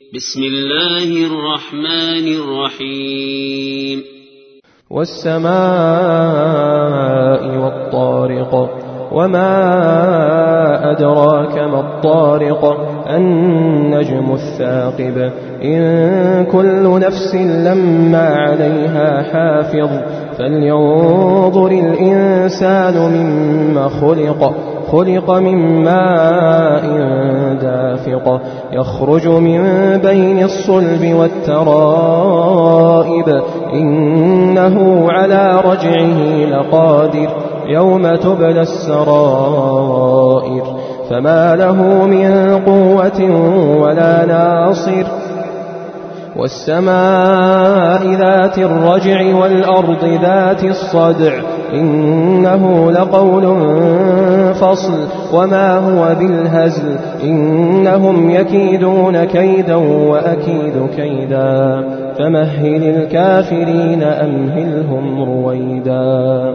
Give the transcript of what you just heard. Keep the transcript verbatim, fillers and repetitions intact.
بسم الله الرحمن الرحيم والسماء والطارق وما أدراك ما الطارق النجم الثاقب إن كل نفس لما عليها حافظ فلينظر الإنسان مما خلق خلق من ماء دافق يخرج من بين الصلب والترائب إنه على رجعه لقادر يوم تبلى السرائر فما له من قوة ولا ناصر والسماء ذات الرجع والأرض ذات الصدع إنه لقول فصل وما هو بالهزل إنهم يكيدون كيدا وأكيد كيدا فمهل الكافرين أمهلهم رويدا